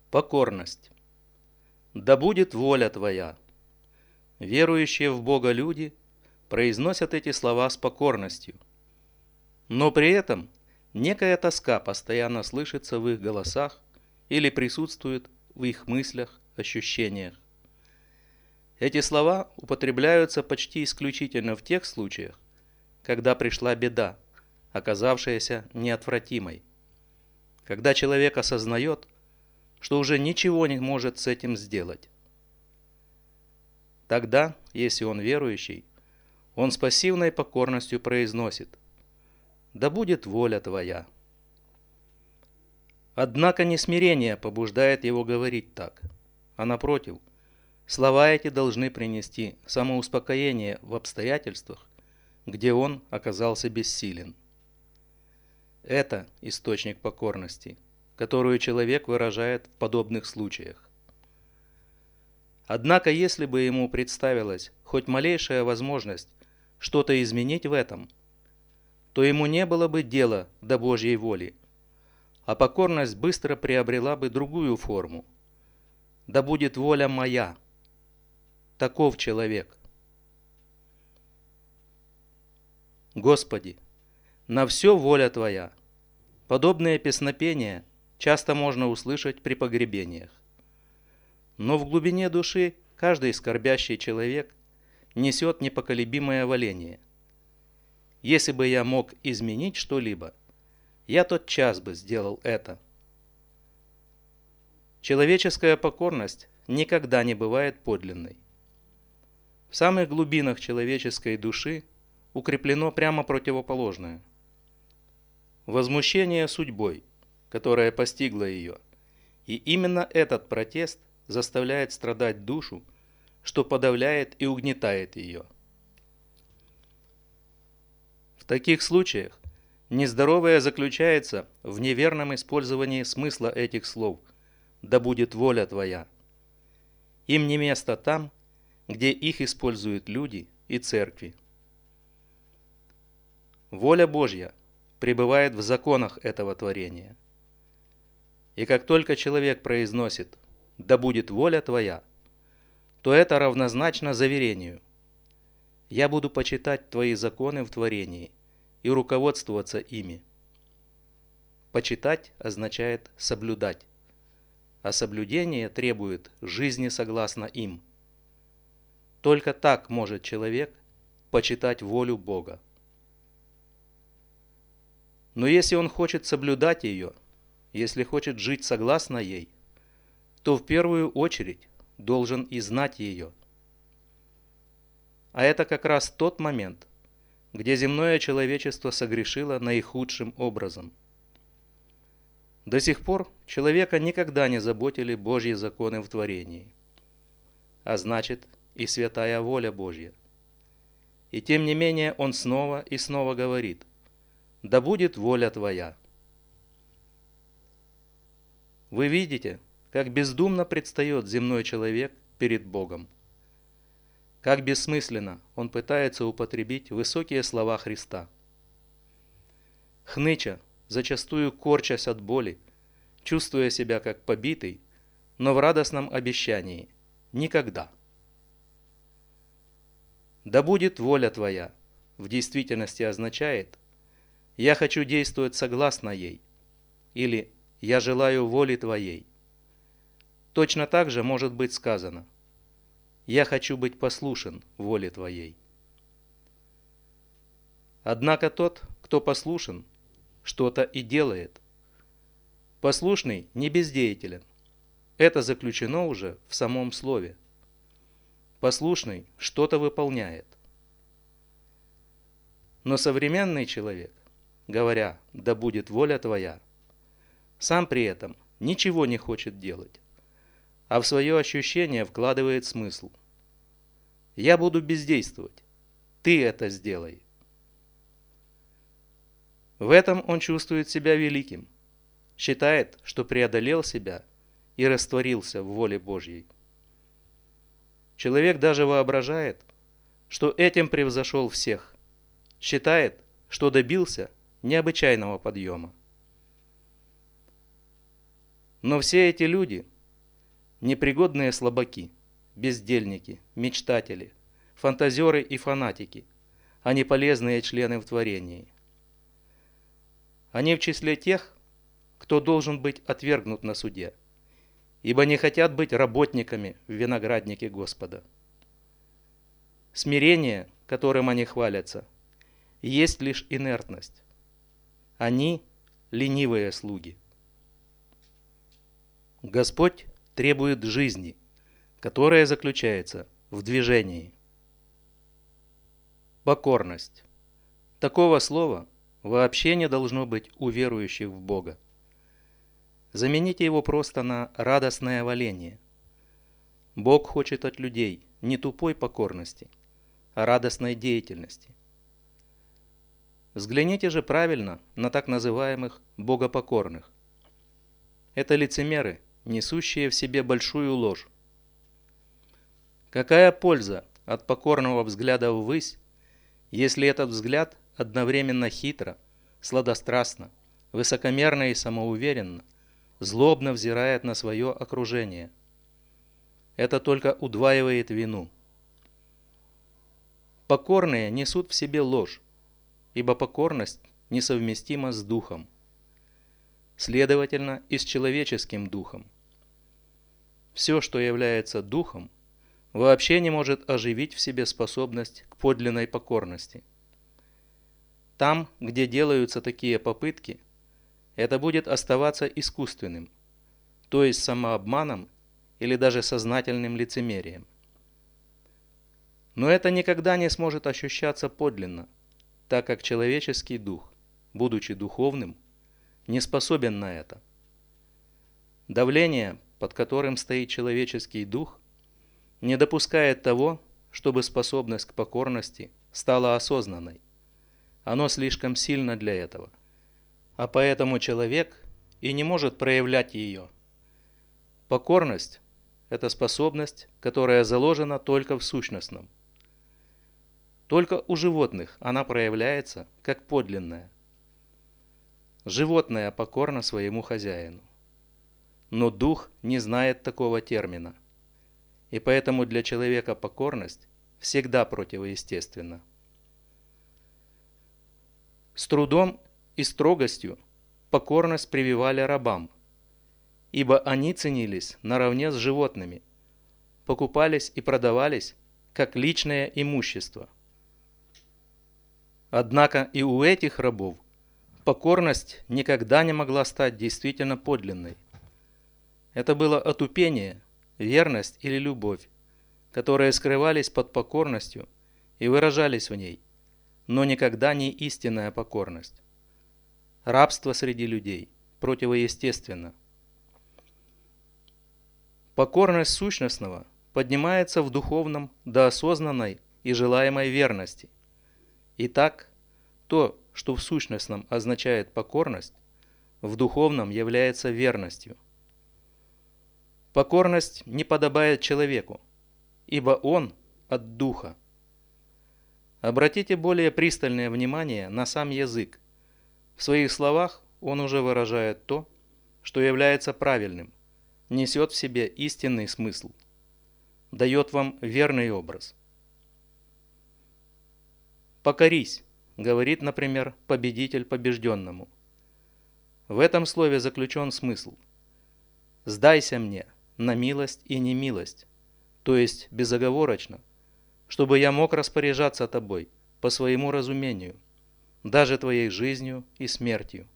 Покорность. Да будет воля Твоя. Верующие в Бога люди произносят эти слова с покорностью. Но при этом некая тоска постоянно слышится в их голосах или присутствует в их мыслях, ощущениях. Эти слова употребляются почти исключительно в тех случаях, когда пришла беда, оказавшаяся неотвратимой. Когда человек осознает, что уже ничего не может с этим сделать. Тогда, если он верующий, он с пассивной покорностью произносит: «Да будет воля Твоя». Однако не смирение побуждает его говорить так, а напротив, слова эти должны принести самоуспокоение в обстоятельствах, где он оказался бессилен. Это источник покорности, которую человек выражает в подобных случаях. Однако, если бы ему представилась хоть малейшая возможность что-то изменить в этом, то ему не было бы дела до Божьей воли, а покорность быстро приобрела бы другую форму. «Да будет воля моя». Таков человек. Господи, на все воля Твоя. Подобные песнопения часто можно услышать при погребениях. Но в глубине души каждый скорбящий человек несет непоколебимое воление. Если бы я мог изменить что-либо, я тотчас бы сделал это. Человеческая покорность никогда не бывает подлинной. В самых глубинах человеческой души укреплено прямо противоположное. Возмущение судьбой, которая постигла ее, и именно этот протест заставляет страдать душу, что подавляет и угнетает ее. В таких случаях нездоровое заключается в неверном использовании смысла этих слов «да будет воля Твоя». Им не место там, где их используют люди и церкви. Воля Божья пребывает в законах этого творения. И как только человек произносит «да будет воля Твоя», то это равнозначно заверению: «Я буду почитать Твои законы в творении и руководствоваться ими». Почитать означает соблюдать, а соблюдение требует жизни согласно им. Только так может человек почитать волю Бога. Но если он хочет соблюдать ее, если хочет жить согласно ей, то в первую очередь должен и знать ее. А это как раз тот момент, где земное человечество согрешило наихудшим образом. До сих пор человека никогда не заботили Божьи законы в творении, а значит и святая воля Божья. И тем не менее он снова и снова говорит: «Да будет воля Твоя». Вы видите, как бездумно предстает земной человек перед Богом. Как бессмысленно он пытается употребить высокие слова Христа. Хныча, зачастую корчась от боли, чувствуя себя как побитый, но в радостном обещании: никогда. «Да будет воля Твоя» в действительности означает: «Я хочу действовать согласно ей» или «Я желаю воли Твоей». Точно так же может быть сказано: «Я хочу быть послушен воле Твоей». Однако тот, кто послушен, что-то и делает. Послушный не бездеятелен. Это заключено уже в самом слове. Послушный что-то выполняет. Но современный человек, говоря «да будет воля Твоя», сам при этом ничего не хочет делать, а в свое ощущение вкладывает смысл: «Я буду бездействовать, ты это сделай». В этом он чувствует себя великим, считает, что преодолел себя и растворился в воле Божьей. Человек даже воображает, что этим превзошел всех, считает, что добился необычайного подъема. Но все эти люди непригодные слабаки, бездельники, мечтатели, фантазеры и фанатики, а не полезные члены в творении. Они в числе тех, кто должен быть отвергнут на суде, ибо не хотят быть работниками в винограднике Господа. Смирение, которым они хвалятся, есть лишь инертность. Они – ленивые слуги. Господь требует жизни, которая заключается в движении. Покорность. Такого слова вообще не должно быть у верующих в Бога. Замените его просто на радостное валение. Бог хочет от людей не тупой покорности, а радостной деятельности. Взгляните же правильно на так называемых богопокорных. Это лицемеры, несущие в себе большую ложь. Какая польза от покорного взгляда ввысь, если этот взгляд одновременно хитро, сладострастно, высокомерно и самоуверенно, злобно взирает на свое окружение? Это только удваивает вину. Покорные несут в себе ложь, ибо покорность несовместима с духом, следовательно, и с человеческим духом. Все, что является духом, вообще не может оживить в себе способность к подлинной покорности. Там, где делаются такие попытки, это будет оставаться искусственным, то есть самообманом или даже сознательным лицемерием. Но это никогда не сможет ощущаться подлинно, так как человеческий дух, будучи духовным, не способен на это. Давление, под которым стоит человеческий дух, не допускает того, чтобы способность к покорности стала осознанной. Оно слишком сильно для этого. А поэтому человек и не может проявлять ее. Покорность – это способность, которая заложена только в сущностном. Только у животных она проявляется как подлинная. Животное покорно своему хозяину. Но дух не знает такого термина. И поэтому для человека покорность всегда противоестественна. С трудом и строгостью покорность прививали рабам, ибо они ценились наравне с животными, покупались и продавались как личное имущество. Однако и у этих рабов покорность никогда не могла стать действительно подлинной. Это было отупение, верность или любовь, которые скрывались под покорностью и выражались в ней, но никогда не истинная покорность. Рабство среди людей противоестественно. Покорность сущностного поднимается в духовном до осознанной и желаемой верности. Итак, то, что в сущностном означает покорность, в духовном является верностью. Покорность не подобает человеку, ибо он от духа. Обратите более пристальное внимание на сам язык. В своих словах он уже выражает то, что является правильным, несет в себе истинный смысл, дает вам верный образ. «Покорись», говорит, например, победитель побежденному. В этом слове заключен смысл. «Сдайся мне на милость и немилость», то есть безоговорочно, чтобы я мог распоряжаться тобой по своему разумению, даже твоей жизнью и смертью.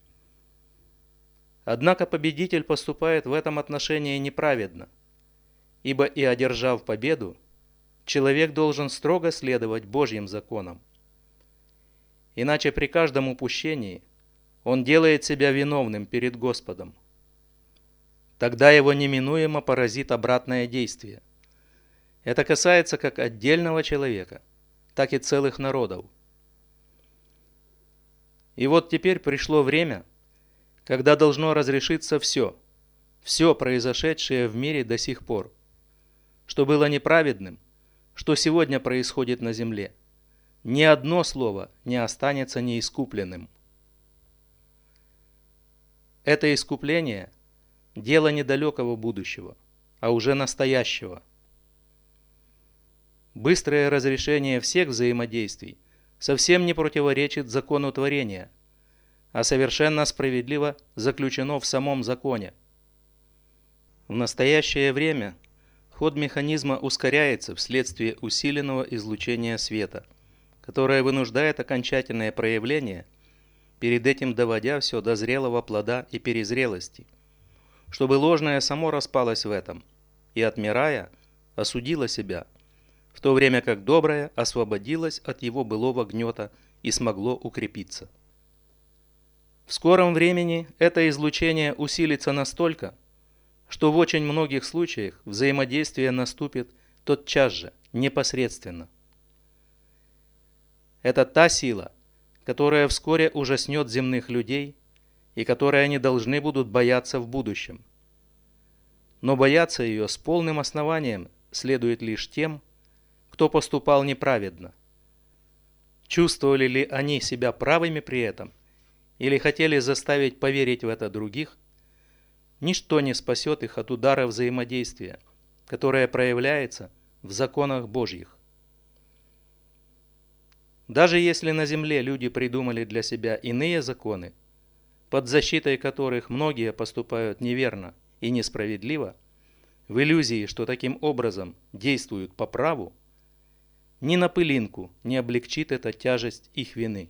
Однако победитель поступает в этом отношении неправедно, ибо и одержав победу, человек должен строго следовать Божьим законам. Иначе при каждом упущении он делает себя виновным перед Господом. Тогда его неминуемо поразит обратное действие. Это касается как отдельного человека, так и целых народов. И вот теперь пришло время, когда должно разрешиться все произошедшее в мире до сих пор, что было неправедным, что сегодня происходит на земле. Ни одно слово не останется неискупленным. Это искупление – дело недалекого будущего, а уже настоящего. Быстрое разрешение всех взаимодействий совсем не противоречит закону творения, а совершенно справедливо заключено в самом законе. В настоящее время ход механизма ускоряется вследствие усиленного излучения света, которое вынуждает окончательное проявление, перед этим доводя все до зрелого плода и перезрелости, чтобы ложное само распалось в этом и, отмирая, осудило себя, в то время как доброе освободилось от его былого гнета и смогло укрепиться. В скором времени это излучение усилится настолько, что в очень многих случаях взаимодействие наступит тотчас же, непосредственно. Это та сила, которая вскоре ужаснет земных людей и которой они должны будут бояться в будущем. Но бояться ее с полным основанием следует лишь тем, кто поступал неправедно. Чувствовали ли они себя правыми при этом, или хотели заставить поверить в это других, ничто не спасет их от удара взаимодействия, которое проявляется в законах Божьих. Даже если на земле люди придумали для себя иные законы, под защитой которых многие поступают неверно и несправедливо, в иллюзии, что таким образом действуют по праву, ни на пылинку не облегчит эта тяжесть их вины.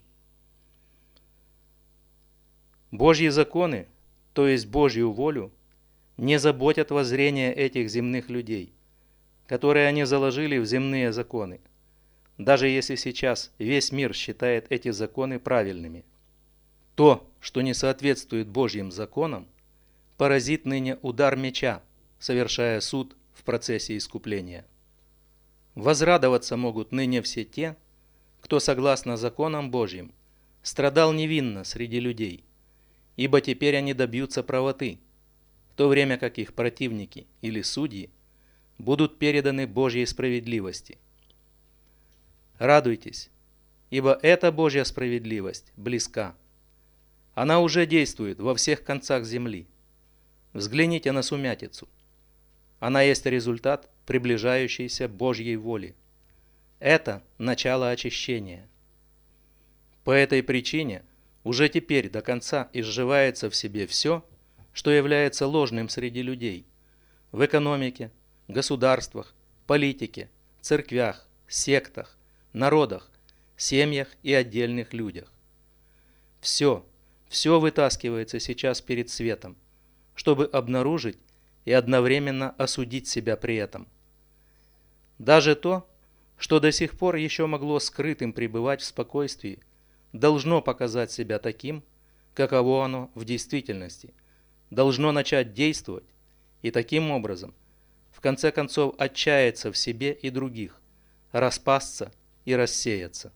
Божьи законы, то есть Божью волю, не заботят воззрения этих земных людей, которые они заложили в земные законы, даже если сейчас весь мир считает эти законы правильными. То, что не соответствует Божьим законам, поразит ныне удар меча, совершая суд в процессе искупления. Возрадоваться могут ныне все те, кто, согласно законам Божьим, страдал невинно среди людей, ибо теперь они добьются правоты, в то время как их противники или судьи будут переданы Божьей справедливости. Радуйтесь, ибо эта Божья справедливость близка. Она уже действует во всех концах земли. Взгляните на сумятицу. Она есть результат приближающейся Божьей воли. Это начало очищения. По этой причине уже теперь до конца изживается в себе все, что является ложным среди людей, в экономике, государствах, политике, церквях, сектах, народах, семьях и отдельных людях. Все вытаскивается сейчас перед светом, чтобы обнаружить и одновременно осудить себя при этом. Даже то, что до сих пор еще могло скрытым пребывать в спокойствии, должно показать себя таким, каково оно в действительности, должно начать действовать и таким образом, в конце концов, отчаяться в себе и других, распасться и рассеяться.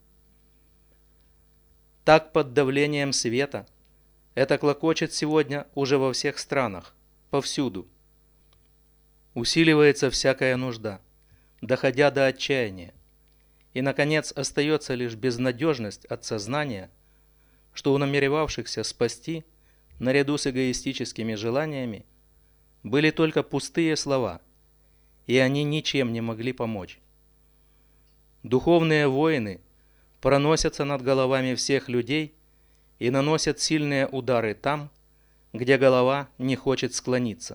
Так под давлением света это клокочет сегодня уже во всех странах, повсюду. Усиливается всякая нужда, доходя до отчаяния, и, наконец, остается лишь безнадежность от сознания, что у намеревавшихся спасти, наряду с эгоистическими желаниями, были только пустые слова, и они ничем не могли помочь. Духовные войны проносятся над головами всех людей и наносят сильные удары там, где голова не хочет склониться.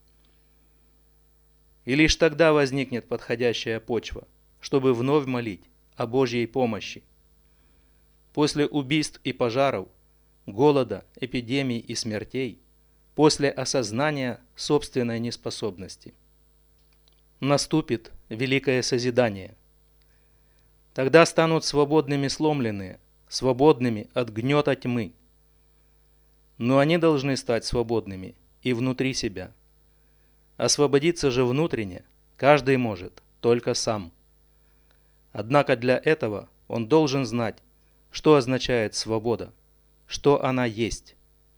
И лишь тогда возникнет подходящая почва, чтобы вновь молить о Божьей помощи. После убийств и пожаров, голода, эпидемий и смертей, после осознания собственной неспособности, наступит великое созидание. Тогда станут свободными сломленные, свободными от гнета тьмы. Но они должны стать свободными и внутри себя. Освободиться же внутренне каждый может только сам. Однако для этого он должен знать, что означает свобода, что она есть.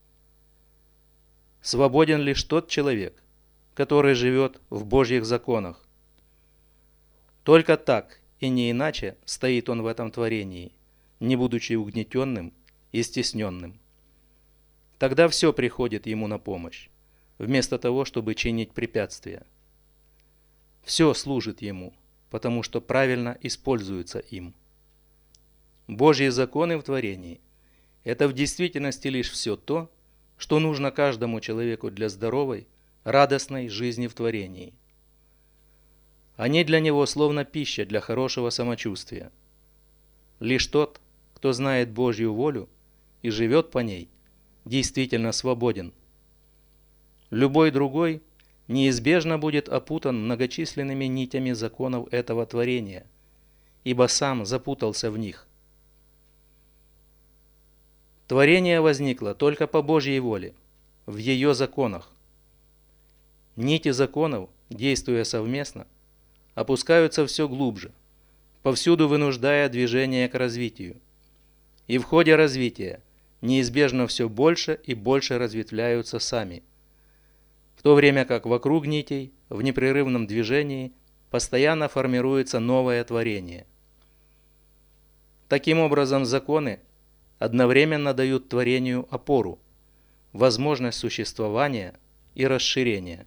Свободен лишь тот человек, который живет в Божьих законах. Только так и не иначе стоит он в этом творении, не будучи угнетенным и стесненным. Тогда все приходит ему на помощь, вместо того, чтобы чинить препятствия. Все служит ему, потому что правильно используется им. Божьи законы в творении – это в действительности лишь все то, что нужно каждому человеку для здоровой, радостной жизни в творении. Они для него словно пища для хорошего самочувствия. Лишь тот, кто знает Божью волю и живет по ней, действительно свободен. Любой другой неизбежно будет опутан многочисленными нитями законов этого творения, ибо сам запутался в них. Творение возникло только по Божьей воле, в ее законах. Нити законов, действуя совместно, опускаются все глубже, повсюду вынуждая движение к развитию. И в ходе развития неизбежно все больше и больше разветвляются сами, в то время как вокруг нитей в непрерывном движении постоянно формируется новое творение. Таким образом, законы одновременно дают творению опору, возможность существования и расширения.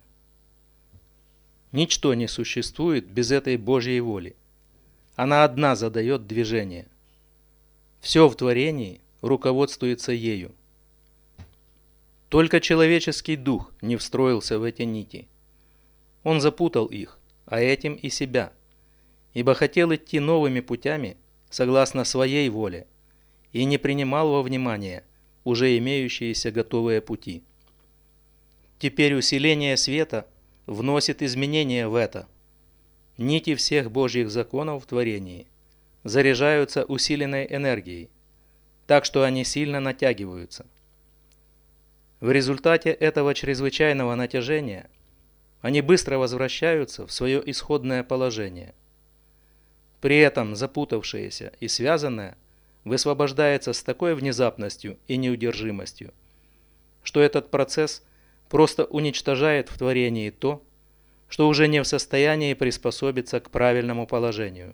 Ничто не существует без этой Божьей воли. Она одна задает движение. Все в творении руководствуется ею. Только человеческий дух не встроился в эти нити. Он запутал их, а этим и себя, ибо хотел идти новыми путями согласно своей воле и не принимал во внимание уже имеющиеся готовые пути. Теперь усиление света вносит изменения в это. Нити всех Божьих законов в творении заряжаются усиленной энергией, так что они сильно натягиваются. В результате этого чрезвычайного натяжения они быстро возвращаются в свое исходное положение. При этом запутавшееся и связанное высвобождается с такой внезапностью и неудержимостью, что этот процесс просто уничтожает в творении то, что уже не в состоянии приспособиться к правильному положению.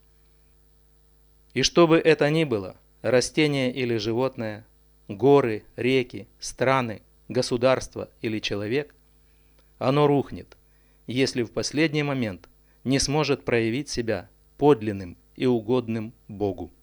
И что бы это ни было, растение или животное, горы, реки, страны, государство или человек, оно рухнет, если в последний момент не сможет проявить себя подлинным и угодным Богу.